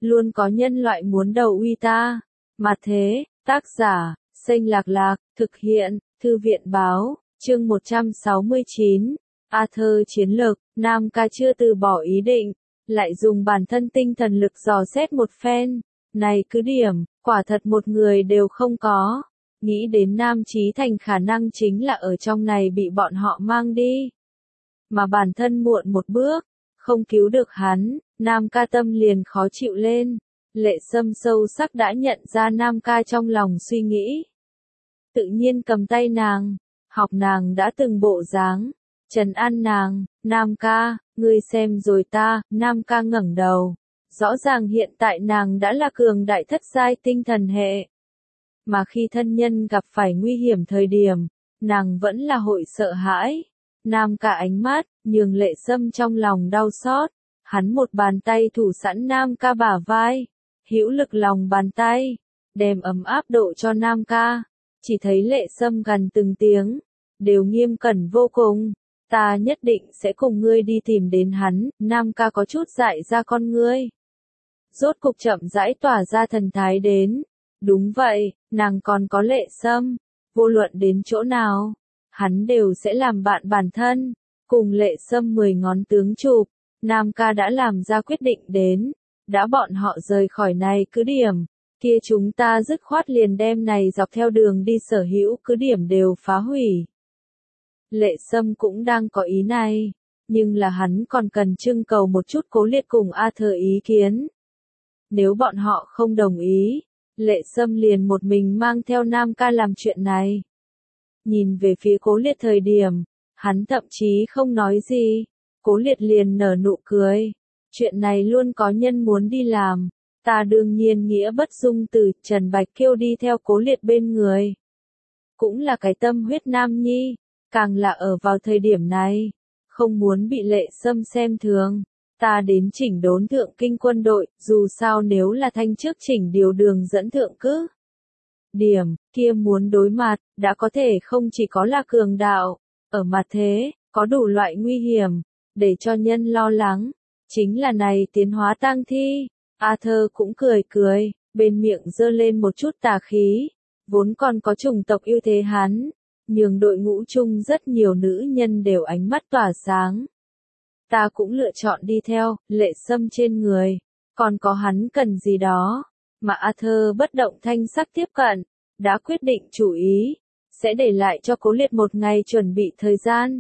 luôn có nhân loại muốn đầu uy ta. Mà thế, tác giả, Xanh Lạc Lạc, thực hiện, Thư viện Báo, chương 169, Arthur chiến lược, Nam Ca chưa từ bỏ ý định, lại dùng bản thân tinh thần lực dò xét một phen. Này cứ điểm, quả thật một người đều không có. Nghĩ đến Nam Chí Thành khả năng chính là ở trong này bị bọn họ mang đi. Mà bản thân muộn một bước, không cứu được hắn, Nam Ca tâm liền khó chịu lên. Lệ Sâm sâu sắc đã nhận ra Nam Ca trong lòng suy nghĩ. Tự nhiên cầm tay nàng, học nàng đã từng bộ dáng, trấn an nàng. Nam Ca, ngươi xem rồi ta. Nam Ca ngẩng đầu. Rõ ràng hiện tại nàng đã là cường đại thất giai tinh thần hệ. Mà khi thân nhân gặp phải nguy hiểm thời điểm, nàng vẫn là hội sợ hãi. Nam Ca ánh mắt, nhường Lệ Sâm trong lòng đau xót. Hắn một bàn tay thủ sẵn Nam Ca bả vai, hữu lực lòng bàn tay, đem ấm áp độ cho Nam Ca. Chỉ thấy Lệ Sâm gần từng tiếng, đều nghiêm cẩn vô cùng. Ta nhất định sẽ cùng ngươi đi tìm đến hắn. Nam Ca có chút dại ra con ngươi. Rốt cục chậm rãi tỏa ra thần thái đến. Đúng vậy, nàng còn có Lệ Sâm. Vô luận đến chỗ nào, hắn đều sẽ làm bạn bản thân. Cùng Lệ Sâm 10 ngón tướng chụp, Nam Ca đã làm ra quyết định đến. Đã bọn họ rời khỏi này cứ điểm, kia chúng ta dứt khoát liền đem này dọc theo đường đi sở hữu cứ điểm đều phá hủy. Lệ Sâm cũng đang có ý này, nhưng là hắn còn cần trưng cầu một chút Cố Liệt cùng Arthur ý kiến. Nếu bọn họ không đồng ý, Lệ Sâm liền một mình mang theo Nam Ca làm chuyện này. Nhìn về phía Cố Liệt thời điểm, hắn thậm chí không nói gì, Cố Liệt liền nở nụ cười. Chuyện này luôn có nhân muốn đi làm, ta đương nhiên nghĩa bất dung từ. Trần Bạch Kiêu đi theo Cố Liệt bên người. Cũng là cái tâm huyết nam nhi, càng là ở vào thời điểm này, không muốn bị Lệ Sâm xem thường. Ta đến chỉnh đốn thượng kinh quân đội, dù sao nếu là thanh trước chỉnh điều đường dẫn thượng cứ điểm, kia muốn đối mặt, đã có thể không chỉ có là cường đạo, ở mặt thế, có đủ loại nguy hiểm, để cho nhân lo lắng. Chính là này tiến hóa tang thi. Arthur cũng cười cười, bên miệng giơ lên một chút tà khí. Vốn còn có chủng tộc ưu thế hắn, nhường đội ngũ chung rất nhiều nữ nhân đều ánh mắt tỏa sáng. Ta cũng lựa chọn đi theo. Lệ Sâm trên người, còn có hắn cần gì đó. Mà Arthur bất động thanh sắc tiếp cận, đã quyết định chủ ý, sẽ để lại cho Cố Liệt một ngày chuẩn bị thời gian.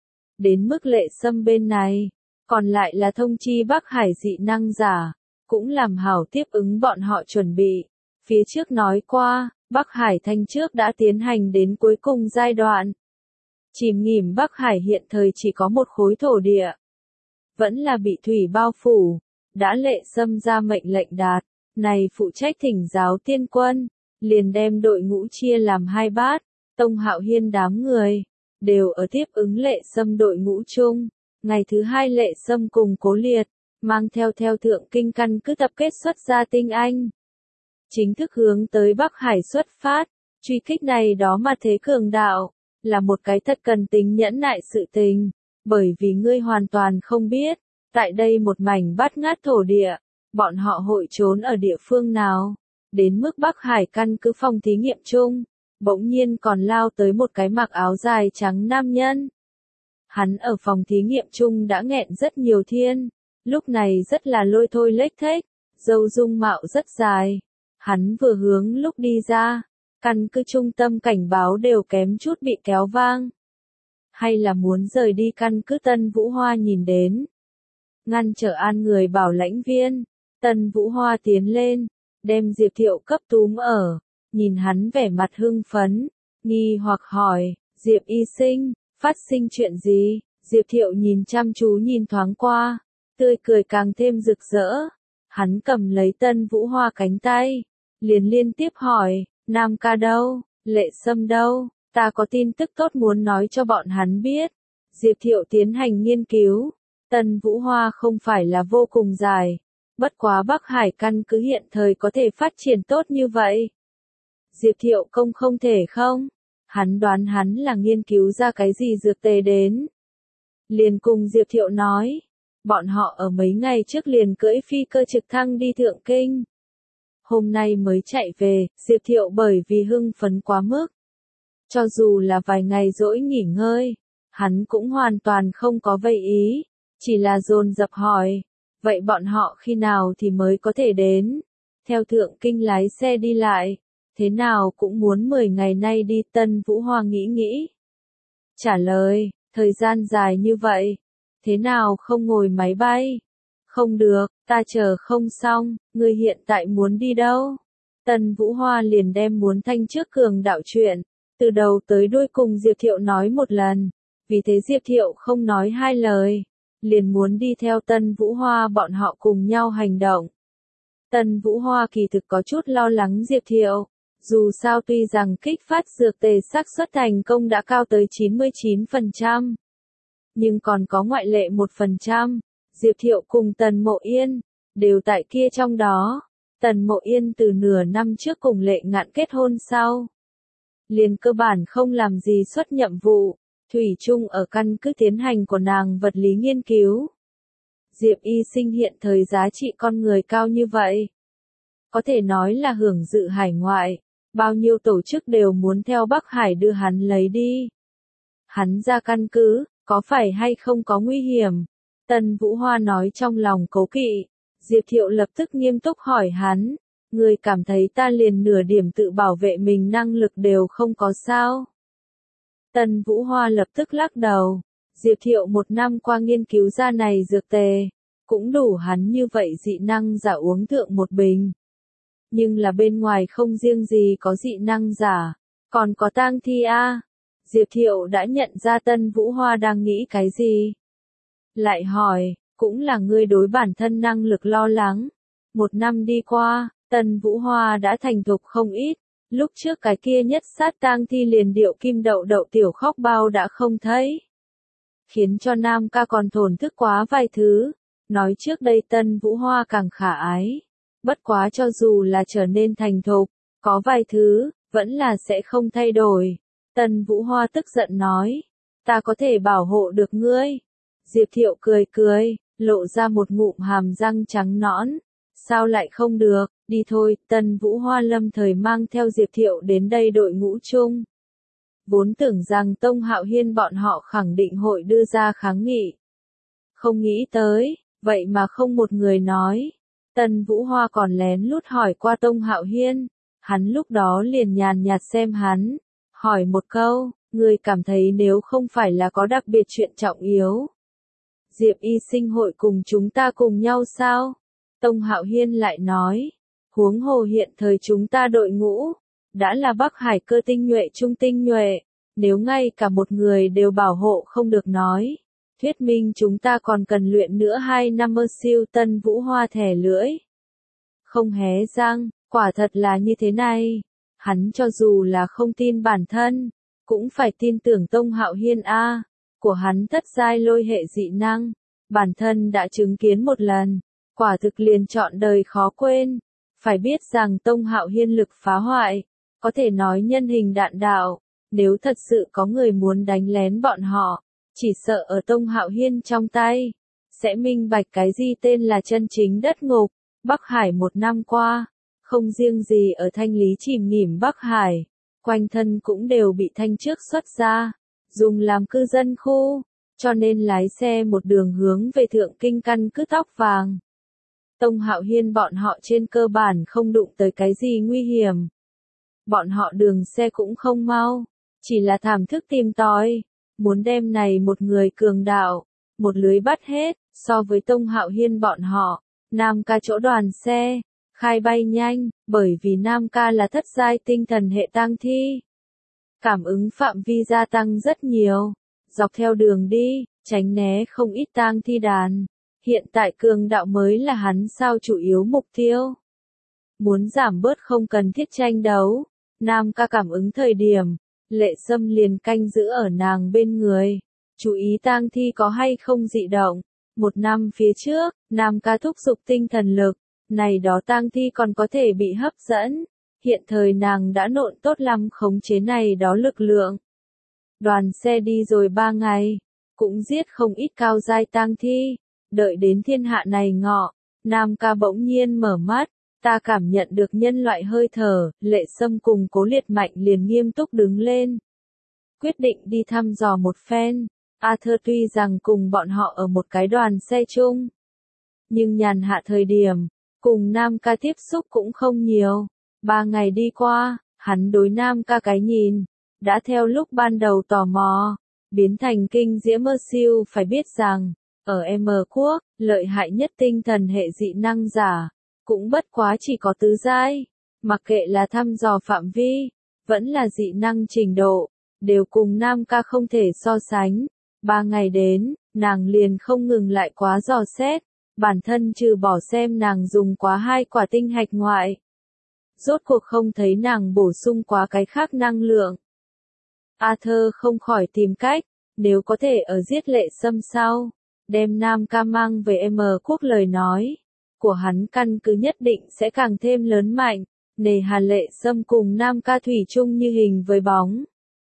Đến mức Lệ Sâm bên này, còn lại là thông chi Bắc Hải dị năng giả, cũng làm hảo tiếp ứng bọn họ chuẩn bị. Phía trước nói qua, Bắc Hải thanh trước đã tiến hành đến cuối cùng giai đoạn. Chìm nghỉm Bắc Hải hiện thời chỉ có một khối thổ địa, vẫn là bị thủy bao phủ. Đã Lệ Sâm ra mệnh lệnh đạt, này phụ trách thỉnh giáo tiên quân, liền đem đội ngũ chia làm hai bát. Tông Hạo Hiên đám người đều ở tiếp ứng Lệ Sâm đội ngũ chung. Ngày thứ hai Lệ Sâm cùng Cố Liệt, mang theo thượng kinh căn cứ tập kết xuất ra tinh anh. Chính thức hướng tới Bắc Hải xuất phát, truy kích này đó mà thế cường đạo, là một cái thật cần tính nhẫn nại sự tình, bởi vì ngươi hoàn toàn không biết, tại đây một mảnh bát ngát thổ địa, bọn họ hội trốn ở địa phương nào. Đến mức Bắc Hải căn cứ phòng thí nghiệm chung, bỗng nhiên còn lao tới một cái mặc áo dài trắng nam nhân. Hắn ở phòng thí nghiệm chung đã nghẹn rất nhiều thiên, lúc này rất là lôi thôi lếch thếch, râu dung mạo rất dài. Hắn vừa hướng lúc đi ra, căn cứ trung tâm cảnh báo đều kém chút bị kéo vang. Hay là muốn rời đi căn cứ Tân Vũ Hoa nhìn đến. Ngăn trở an người bảo lãnh viên, Tân Vũ Hoa tiến lên, đem Diệp Thiệu cấp túm ở, nhìn hắn vẻ mặt hưng phấn, nghi hoặc hỏi, Diệp y sinh, phát sinh chuyện gì? Diệp Thiệu nhìn chăm chú nhìn thoáng qua, tươi cười càng thêm rực rỡ. Hắn cầm lấy Tân Vũ Hoa cánh tay, liền liên tiếp hỏi, Nam Ca đâu, Lệ Sâm đâu, ta có tin tức tốt muốn nói cho bọn hắn biết. Diệp Thiệu tiến hành nghiên cứu, Tân Vũ Hoa không phải là vô cùng dài, bất quá Bắc Hải căn cứ hiện thời có thể phát triển tốt như vậy. Diệp Thiệu công không thể không, hắn đoán hắn là nghiên cứu ra cái gì dược tề đến. Liền cùng Diệp Thiệu nói, Bọn họ ở mấy ngày trước liền cưỡi phi cơ trực thăng đi Thượng Kinh. Hôm nay mới chạy về, Diệp Thiệu bởi vì hưng phấn quá mức. Cho dù là vài ngày rỗi nghỉ ngơi, hắn cũng hoàn toàn không có vây ý, chỉ là dồn dập hỏi, vậy bọn họ khi nào thì mới có thể đến? Theo Thượng Kinh lái xe đi lại, thế nào cũng muốn 10 ngày nay đi. Tân Vũ Hoa nghĩ. Trả lời, thời gian dài như vậy, thế nào không ngồi máy bay? Không được, ta chờ không xong, ngươi hiện tại muốn đi đâu? Tân Vũ Hoa liền đem muốn thanh trước cường đạo chuyện, từ đầu tới đuôi cùng Diệp Thiệu nói một lần, vì thế Diệp Thiệu không nói hai lời, liền muốn đi theo Tân Vũ Hoa bọn họ cùng nhau hành động. Tân Vũ Hoa kỳ thực có chút lo lắng Diệp Thiệu, dù sao tuy rằng kích phát dược tề xác suất thành công đã cao tới 99%, nhưng còn có ngoại lệ 1%, Diệp Thiệu cùng Tần Mộ Yên, đều tại kia trong đó. Tần Mộ Yên từ nửa năm trước cùng Lệ Ngạn kết hôn sau, liền cơ bản không làm gì xuất nhiệm vụ, thủy chung ở căn cứ tiến hành của nàng vật lý nghiên cứu. Diệp Y Sinh hiện thời giá trị con người cao như vậy, có thể nói là hưởng dự hải ngoại, bao nhiêu tổ chức đều muốn theo Bắc Hải đưa hắn lấy đi. Hắn ra căn cứ, có phải hay không có nguy hiểm? Tần Vũ Hoa nói trong lòng cố kỵ. Diệp Thiệu lập tức nghiêm túc hỏi hắn, ngươi cảm thấy ta liền nửa điểm tự bảo vệ mình năng lực đều không có sao? Tần Vũ Hoa lập tức lắc đầu, Diệp Thiệu 1 năm qua nghiên cứu ra này dược tề, cũng đủ hắn như vậy dị năng giả uống thượng một bình. Nhưng là bên ngoài không riêng gì có dị năng giả, còn có tang thi a. Diệp Thiệu đã nhận ra Tân Vũ Hoa đang nghĩ cái gì. Lại hỏi, cũng là ngươi đối bản thân năng lực lo lắng. 1 năm đi qua, Tân Vũ Hoa đã thành thục không ít, lúc trước cái kia nhất sát tang thi liền điệu kim đậu đậu tiểu khóc bao đã không thấy. Khiến cho Nam ca còn thổn thức quá vài thứ, nói trước đây Tân Vũ Hoa càng khả ái. Bất quá cho dù là trở nên thành thục, có vài thứ, vẫn là sẽ không thay đổi. Tân Vũ Hoa tức giận nói, ta có thể bảo hộ được ngươi. Diệp Thiệu cười, lộ ra một ngụm hàm răng trắng nõn. Sao lại không được, đi thôi. Tân Vũ Hoa lâm thời mang theo Diệp Thiệu đến đây đội ngũ chung. Vốn tưởng rằng Tông Hạo Hiên bọn họ khẳng định hội đưa ra kháng nghị. Không nghĩ tới, vậy mà không một người nói. Tân Vũ Hoa còn lén lút hỏi qua Tông Hạo Hiên, hắn lúc đó liền nhàn nhạt xem hắn, hỏi một câu, người cảm thấy nếu không phải là có đặc biệt chuyện trọng yếu, Diệp Y Sinh hội cùng chúng ta cùng nhau sao? Tông Hạo Hiên lại nói, huống hồ hiện thời chúng ta đội ngũ, đã là Bắc Hải cơ tinh nhuệ trung tinh nhuệ, nếu ngay cả một người đều bảo hộ không được nói. Thuyết minh chúng ta còn cần luyện nữa 2 năm mơ siêu. Tân Vũ Hoa thẻ lưỡi. Không hé răng, quả thật là như thế này. Hắn cho dù là không tin bản thân, cũng phải tin tưởng Tông Hạo Hiên a. Của hắn thất giai lôi hệ dị năng, bản thân đã chứng kiến một lần, quả thực liền trọn đời khó quên. Phải biết rằng Tông Hạo Hiên lực phá hoại, có thể nói nhân hình đạn đạo, nếu thật sự có người muốn đánh lén bọn họ, chỉ sợ ở Tông Hạo Hiên trong tay, sẽ minh bạch cái gì tên là chân chính đất ngục. Bắc Hải 1 năm qua, không riêng gì ở thanh lý chìm nghỉm Bắc Hải, quanh thân cũng đều bị thanh trước xuất ra, dùng làm cư dân khu, cho nên lái xe một đường hướng về Thượng Kinh căn cứ Tóc Vàng. Tông Hạo Hiên bọn họ trên cơ bản không đụng tới cái gì nguy hiểm. Bọn họ đường xe cũng không mau, chỉ là thảm thức tìm tòi, muốn đem này một người cường đạo, một lưới bắt hết. So với Tông Hạo Hiên bọn họ, Nam ca chỗ đoàn xe, khai bay nhanh, bởi vì Nam ca là thất giai tinh thần hệ tang thi. Cảm ứng phạm vi gia tăng rất nhiều, dọc theo đường đi, tránh né không ít tang thi đàn. Hiện tại cường đạo mới là hắn sao chủ yếu mục tiêu. Muốn giảm bớt không cần thiết tranh đấu, Nam ca cảm ứng thời điểm, Lệ Sâm liền canh giữ ở nàng bên người, chú ý tang thi có hay không dị động. 1 năm phía trước, Nam ca thúc giục tinh thần lực, này đó tang thi còn có thể bị hấp dẫn. Hiện thời nàng đã nộn tốt lắm khống chế này đó lực lượng. Đoàn xe đi rồi 3 ngày, cũng giết không ít cao giai tang thi, Đợi đến thiên hạ này ngọ, Nam ca bỗng nhiên mở mắt, ta cảm nhận được nhân loại hơi thở, Lệ Sâm cùng Cố Liệt Mạnh liền nghiêm túc đứng lên. Quyết định đi thăm dò một phen, Arthur tuy rằng cùng bọn họ ở một cái đoàn xe chung, nhưng nhàn hạ thời điểm, cùng Nam ca tiếp xúc cũng không nhiều. 3 ngày đi qua, hắn đối Nam ca cái nhìn, đã theo lúc ban đầu tò mò, biến thành kinh diễm mơ siêu. Phải biết rằng, ở M quốc, lợi hại nhất tinh thần hệ dị năng giả, cũng bất quá chỉ có tứ giai, mặc kệ là thăm dò phạm vi, vẫn là dị năng trình độ, đều cùng Nam ca không thể so sánh. 3 ngày đến, nàng liền không ngừng lại quá dò xét, bản thân trừ bỏ xem nàng dùng quá 2 quả tinh hạch ngoại. Rốt cuộc không thấy nàng bổ sung quá cái khác năng lượng. Arthur không khỏi tìm cách, nếu có thể ở giết Lệ Sâm sau, đem Nam ca mang về M quốc lời nói của hắn căn cứ nhất định sẽ càng thêm lớn mạnh, nề hà Lệ Sâm cùng Nam ca thủy chung như hình với bóng.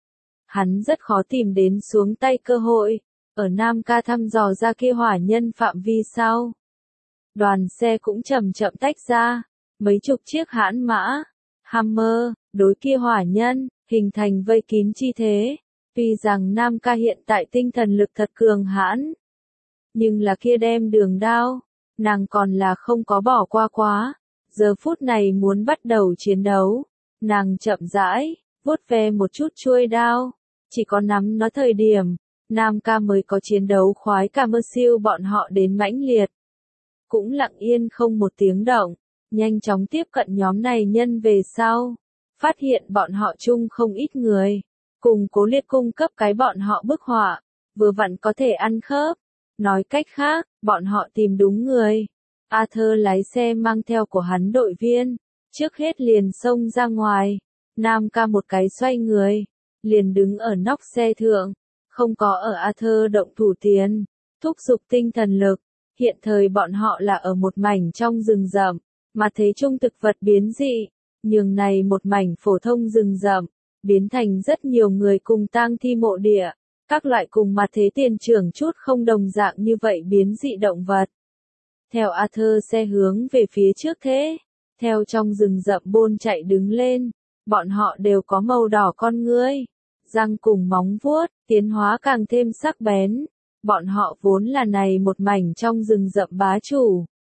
Hắn rất khó tìm đến xuống tay cơ hội, ở Nam ca thăm dò ra kia hỏa nhân phạm vi sau. Đoàn xe cũng chậm chậm tách ra, mấy chục chiếc hãn mã, Hammer, đối kia hỏa nhân, hình thành vây kín chi thế. Tuy rằng Nam ca hiện tại tinh thần lực thật cường hãn, nhưng là kia đem đường đao, nàng còn là không có bỏ qua quá. Giờ phút này muốn bắt đầu chiến đấu, nàng chậm rãi, vuốt ve một chút chuôi đao, chỉ có nắm nó thời điểm, Nam ca mới có chiến đấu khoái cả mơ siêu bọn họ đến mãnh liệt. Cũng lặng yên không một tiếng động, nhanh chóng tiếp cận nhóm này nhân về sau, phát hiện bọn họ chung không ít người, cùng Cố Liệt cung cấp cái bọn họ bức họa, vừa vặn có thể ăn khớp. Nói cách khác, bọn họ tìm đúng người. Arthur lái xe mang theo của hắn đội viên, trước hết liền xông ra ngoài. Nam ca một cái xoay người, liền đứng ở nóc xe thượng, không có ở Arthur động thủ tiền, thúc giục tinh thần lực. Hiện thời bọn họ là ở một mảnh trong rừng rậm, mà thế trung thực vật biến dị, nhường này một mảnh phổ thông rừng rậm, biến thành rất nhiều người cùng tang thi mộ địa, các loại cùng mà thế tiền trưởng chút không đồng dạng như vậy biến dị động vật. Theo Arthur xe hướng về phía trước thế, theo trong rừng rậm bôn chạy đứng lên, bọn họ đều có màu đỏ con ngươi, răng cùng móng vuốt, tiến hóa càng thêm sắc bén. Bọn họ vốn là này một mảnh trong rừng rậm bá chủ.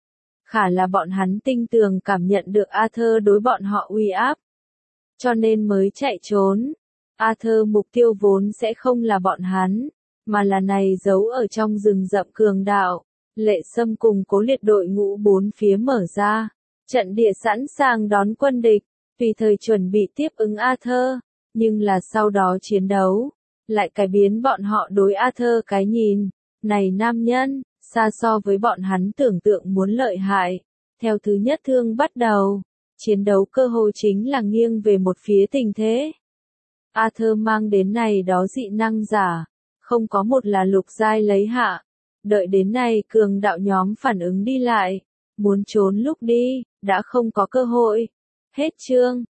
Khả là bọn hắn tinh tường cảm nhận được Arthur đối bọn họ uy áp, cho nên mới chạy trốn. Arthur mục tiêu vốn sẽ không là bọn hắn, mà là này giấu ở trong rừng rậm cường đạo. Lệ Sâm cùng Cố Liệt đội ngũ bốn phía mở ra, trận địa sẵn sàng đón quân địch, tùy thời chuẩn bị tiếp ứng Arthur, nhưng là sau đó chiến đấu, lại cải biến bọn họ đối Arthur cái nhìn. Này nam nhân, xa so với bọn hắn tưởng tượng muốn lợi hại. Theo thứ nhất thương bắt đầu, chiến đấu cơ hội chính là nghiêng về một phía tình thế. Arthur mang đến này đó dị năng giả, không có một là lục giai lấy hạ. Đợi đến này cường đạo nhóm phản ứng đi lại, muốn trốn lúc đi, đã không có cơ hội. Hết chương.